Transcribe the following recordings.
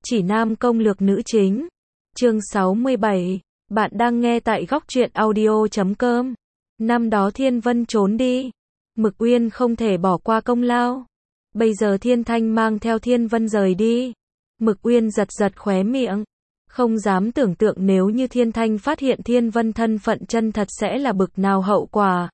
Chỉ nam công lược nữ chính. Chương 67. Bạn đang nghe tại góc truyện audio.com. Năm đó Thiên Vân trốn đi. Mực Uyên không thể bỏ qua công lao. Bây giờ Thiên Thanh mang theo Thiên Vân rời đi. Mực Uyên giật giật khóe miệng. Không dám tưởng tượng nếu như Thiên Thanh phát hiện Thiên Vân thân phận chân thật sẽ là bực nào hậu quả.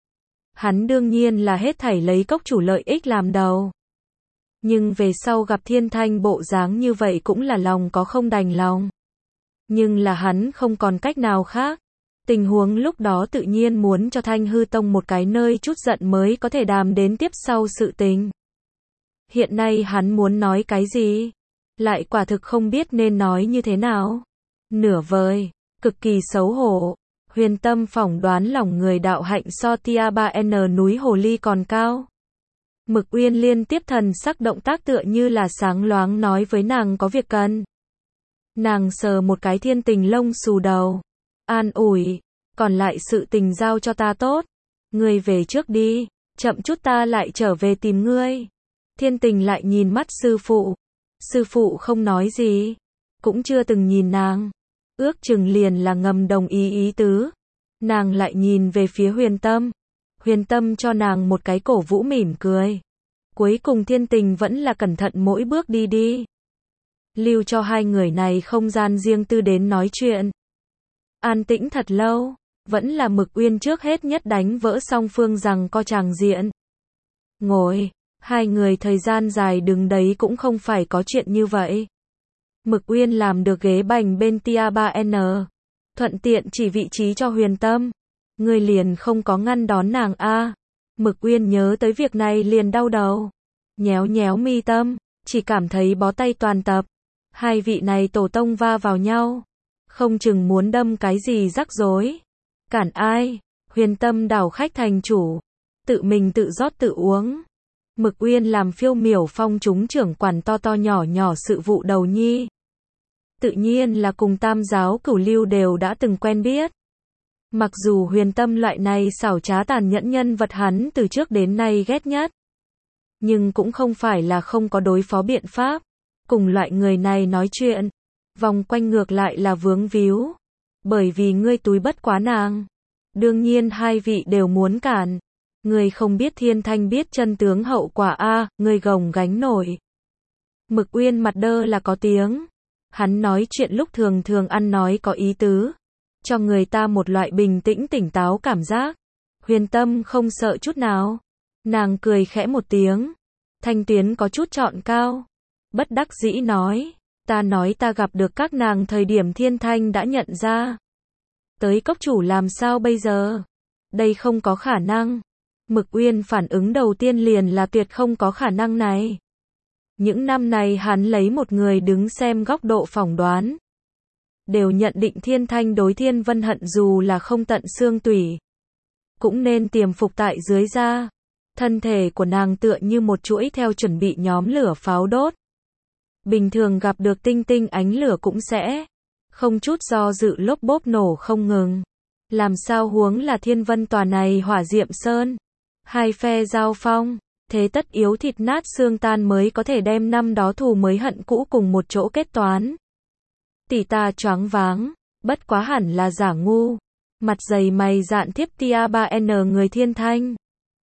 Hắn đương nhiên là hết thảy lấy cốc chủ lợi ích làm đầu. Nhưng về sau gặp Thiên Thanh bộ dáng như vậy cũng là lòng có không đành lòng. Nhưng là hắn không còn cách nào khác. Tình huống lúc đó tự nhiên muốn cho Thanh Hư Tông một cái nơi chút giận mới có thể đàm đến tiếp sau sự tình. Hiện nay hắn muốn nói cái gì? Lại quả thực không biết nên nói như thế nào. Nửa vời, cực kỳ xấu hổ. Huyền Tâm phỏng đoán lòng người đạo hạnh so Tia 3N núi Hồ Ly còn cao. Mực Uyên liên tiếp thần sắc động tác tựa như là sáng loáng nói với nàng có việc cần. Nàng sờ một cái Thiên Tình lông xù đầu. An ủi, còn lại sự tình giao cho ta tốt. Ngươi về trước đi, chậm chút ta lại trở về tìm ngươi. Thiên Tình lại nhìn mắt sư phụ. Sư phụ không nói gì, cũng chưa từng nhìn nàng. Ước chừng liền là ngầm đồng ý tứ. Nàng lại nhìn về phía Huyền Tâm. Huyền Tâm cho nàng một cái cổ vũ mỉm cười. Cuối cùng Thiên Tình vẫn là cẩn thận mỗi bước đi. Lưu cho hai người này không gian riêng tư đến nói chuyện. An tĩnh thật lâu, vẫn là Mực Uyên trước hết nhất đánh vỡ song phương rằng co tràng diện. Ngồi, hai người thời gian dài đứng đấy cũng không phải có chuyện như vậy. Mực Uyên làm được ghế bành bên Tia 3N. Thuận tiện chỉ vị trí cho Huyền Tâm. Người liền không có ngăn đón nàng a. Mực Uyên nhớ tới việc này liền đau đầu. Nhéo nhéo mi tâm, chỉ cảm thấy bó tay toàn tập. Hai vị này tổ tông va vào nhau. Không chừng muốn đâm cái gì rắc rối. Cản ai? Huyền Tâm đảo khách thành chủ. Tự mình tự rót tự uống. Mực Uyên làm phiêu miểu phong chúng trưởng quản to nhỏ sự vụ đầu nhi. Tự nhiên là cùng tam giáo cửu lưu đều đã từng quen biết. Mặc dù Huyền Tâm loại này xảo trá tàn nhẫn nhân vật hắn từ trước đến nay ghét nhất. Nhưng cũng không phải là không có đối phó biện pháp. Cùng loại người này nói chuyện, vòng quanh ngược lại là vướng víu. Bởi vì ngươi túi bất quá nàng. Đương nhiên hai vị đều muốn cản. Ngươi không biết Thiên Thanh biết chân tướng hậu quả a, ngươi gồng gánh nổi. Mực Uyên mặt đơ là có tiếng. Hắn nói chuyện lúc thường ăn nói có ý tứ. Cho người ta một loại bình tĩnh tỉnh táo cảm giác. Huyền Tâm không sợ chút nào. Nàng cười khẽ một tiếng. Thanh tuyến có chút trọn cao. Bất đắc dĩ nói. Ta nói ta gặp được các nàng thời điểm Thiên Thanh đã nhận ra. Tới cốc chủ làm sao bây giờ? Đây không có khả năng. Mực Uyên phản ứng đầu tiên liền là tuyệt không có khả năng này. Những năm này hắn lấy một người đứng xem góc độ phỏng đoán. Đều nhận định Thiên Thanh đối Thiên Vân hận dù là không tận xương tủy. Cũng nên tiềm phục tại dưới da. Thân thể của nàng tựa như một chuỗi theo chuẩn bị nhóm lửa pháo đốt. Bình thường gặp được tinh tinh ánh lửa cũng sẽ không chút do dự lốp bốp nổ không ngừng. Làm sao huống là Thiên Vân tòa này hỏa diệm sơn. Hai phe giao phong, thế tất yếu thịt nát xương tan mới có thể đem năm đó thù mới hận cũ cùng một chỗ kết toán. Tỷ ta choáng váng, bất quá hẳn là giả ngu. Mặt dày mày dạn thiếp Tia 3N người Thiên Thanh.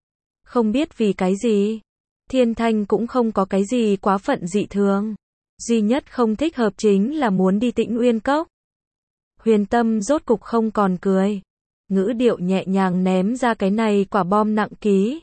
Không biết vì cái gì. Thiên Thanh cũng không có cái gì quá phận dị thường. Duy nhất không thích hợp chính là muốn đi Tĩnh Uyên Cốc. Huyền Tâm rốt cục không còn cười. Ngữ điệu nhẹ nhàng ném ra cái này quả bom nặng ký.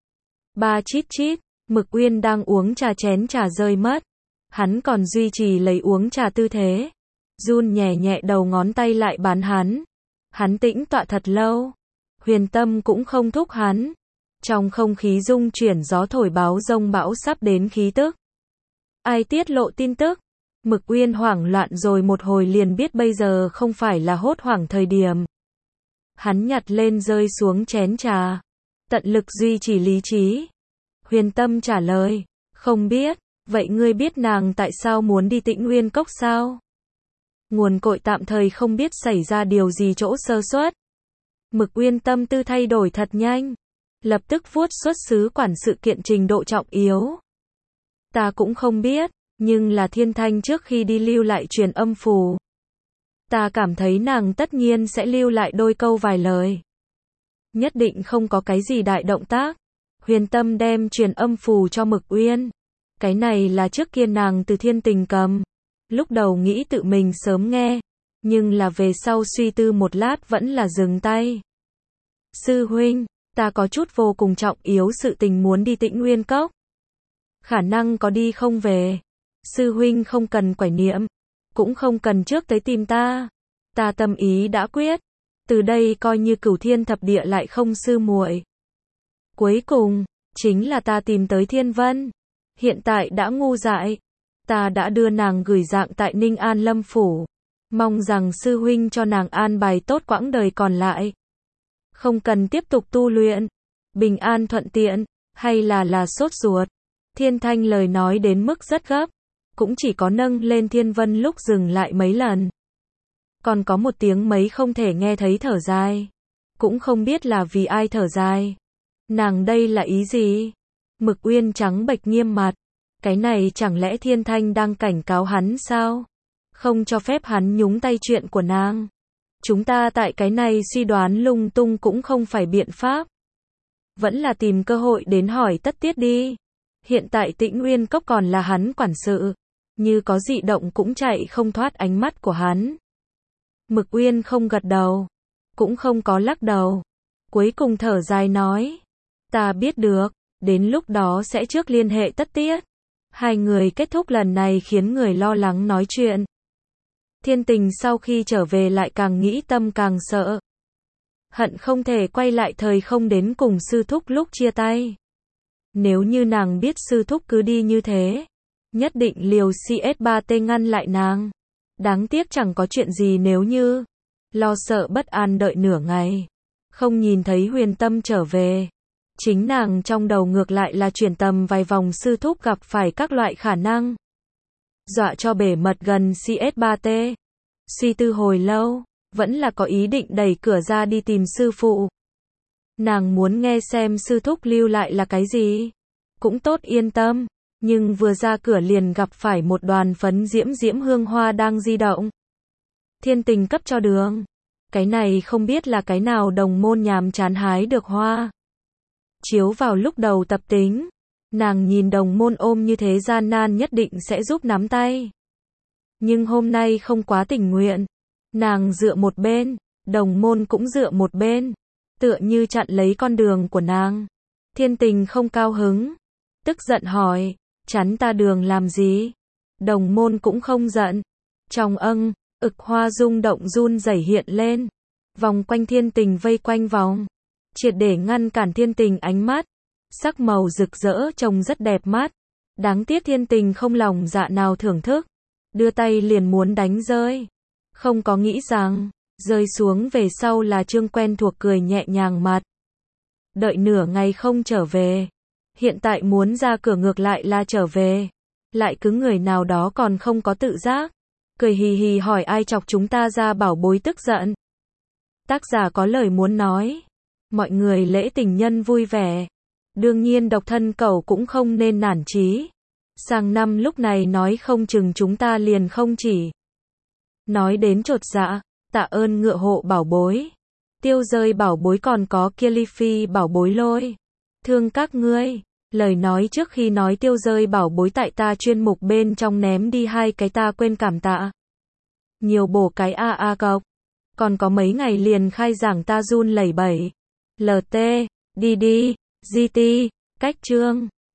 Ba chít chít, Mực Uyên đang uống trà chén trà rơi mất. Hắn còn duy trì lấy uống trà tư thế. Run nhẹ đầu ngón tay lại bán hắn. Hắn tĩnh tọa thật lâu. Huyền Tâm cũng không thúc hắn. Trong không khí rung chuyển gió thổi báo rông bão sắp đến khí tức. Ai tiết lộ tin tức? Mực Uyên hoảng loạn rồi một hồi liền biết bây giờ không phải là hốt hoảng thời điểm. Hắn nhặt lên rơi xuống chén trà. Tận lực duy trì lý trí. Huyền Tâm trả lời. Không biết. Vậy ngươi biết nàng tại sao muốn đi Tĩnh Uyên Cốc sao? Nguồn cội tạm thời không biết xảy ra điều gì chỗ sơ suất. Mực Uyên tâm tư thay đổi thật nhanh. Lập tức vuốt xuất xứ quản sự kiện trình độ trọng yếu. Ta cũng không biết. Nhưng là Thiên Thanh trước khi đi lưu lại truyền âm phù. Ta cảm thấy nàng tất nhiên sẽ lưu lại đôi câu vài lời. Nhất định không có cái gì đại động tác. Huyền Tâm đem truyền âm phù cho Mực Uyên. Cái này là trước kia nàng từ Thiên Tình cầm. Lúc đầu nghĩ tự mình sớm nghe. Nhưng là về sau suy tư một lát vẫn là dừng tay. Sư huynh, ta có chút vô cùng trọng yếu sự tình muốn đi Tĩnh Nguyên Cốc. Khả năng có đi không về. Sư huynh không cần quải niệm. Cũng không cần trước tới tìm ta. Ta tâm ý đã quyết. Từ đây coi như cửu thiên thập địa lại không sư muội. Cuối cùng, chính là ta tìm tới Thiên Vân. Hiện tại đã ngu dại. Ta đã đưa nàng gửi dạng tại Ninh An Lâm Phủ. Mong rằng sư huynh cho nàng an bài tốt quãng đời còn lại. Không cần tiếp tục tu luyện. Bình an thuận tiện, hay là sốt ruột. Thiên Thanh lời nói đến mức rất gấp. Cũng chỉ có nâng lên Thiên Vân lúc dừng lại mấy lần. Còn có một tiếng mấy không thể nghe thấy thở dài. Cũng không biết là vì ai thở dài. Nàng đây là ý gì? Mực Uyên trắng bệch nghiêm mặt. Cái này chẳng lẽ Thiên Thanh đang cảnh cáo hắn sao? Không cho phép hắn nhúng tay chuyện của nàng. Chúng ta tại cái này suy đoán lung tung cũng không phải biện pháp. Vẫn là tìm cơ hội đến hỏi tất tiết đi. Hiện tại Tĩnh Nguyên Cốc còn là hắn quản sự. Như có dị động cũng chạy không thoát ánh mắt của hắn. Mực Uyên không gật đầu. Cũng không có lắc đầu. Cuối cùng thở dài nói. Ta biết được. Đến lúc đó sẽ trước liên hệ tất tiết. Hai người kết thúc lần này khiến người lo lắng nói chuyện. Thiên Tình sau khi trở về lại càng nghĩ tâm càng sợ. Hận không thể quay lại thời không đến cùng sư thúc lúc chia tay. Nếu như nàng biết sư thúc cứ đi như thế, nhất định liều CS3T ngăn lại nàng. Đáng tiếc chẳng có chuyện gì nếu như. Lo sợ bất an đợi nửa ngày. Không nhìn thấy Huyền Tâm trở về. Chính nàng trong đầu ngược lại là chuyển tầm vài vòng sư thúc gặp phải các loại khả năng. Dọa cho bể mật gần CS3T. Suy tư hồi lâu, vẫn là có ý định đẩy cửa ra đi tìm sư phụ. Nàng muốn nghe xem sư thúc lưu lại là cái gì. Cũng tốt yên tâm. Nhưng vừa ra cửa liền gặp phải một đoàn phấn diễm diễm hương hoa đang di động. Thiên Tình cấp cho đường. Cái này không biết là cái nào đồng môn nhàm chán hái được hoa. Chiếu vào lúc đầu tập tính. Nàng nhìn đồng môn ôm như thế gian nan nhất định sẽ giúp nắm tay. Nhưng hôm nay không quá tình nguyện. Nàng dựa một bên, đồng môn cũng dựa một bên. Tựa như chặn lấy con đường của nàng. Thiên Tình không cao hứng. Tức giận hỏi, chắn ta đường làm gì? Đồng môn cũng không giận. Trong ực hoa rung động run rẩy hiện lên. Vòng quanh Thiên Tình vây quanh vòng. Triệt để ngăn cản Thiên Tình ánh mắt. Sắc màu rực rỡ trông rất đẹp mắt. Đáng tiếc Thiên Tình không lòng dạ nào thưởng thức. Đưa tay liền muốn đánh rơi. Không có nghĩ rằng, rơi xuống về sau là Trương quen thuộc cười nhẹ nhàng mặt. Đợi nửa ngày không trở về. Hiện tại muốn ra cửa ngược lại là trở về. Lại cứ người nào đó còn không có tự giác. Cười hì hì hỏi ai chọc chúng ta ra bảo bối tức giận. Tác giả có lời muốn nói. Mọi người lễ tình nhân vui vẻ. Đương nhiên độc thân cẩu cũng không nên nản chí. Sang năm lúc này nói không chừng chúng ta liền không chỉ. Nói đến chột dạ, tạ ơn ngựa hộ bảo bối. Tiêu rơi bảo bối còn có kia ly phi bảo bối lôi. Thương các ngươi. Lời nói trước khi nói tiêu rơi bảo bối tại ta chuyên mục bên trong ném đi 2 cái ta quên cảm tạ. Nhiều bổ cái a cọc. Còn có mấy ngày liền khai giảng ta run lẩy bẩy. LT, DD, GT, cách chương.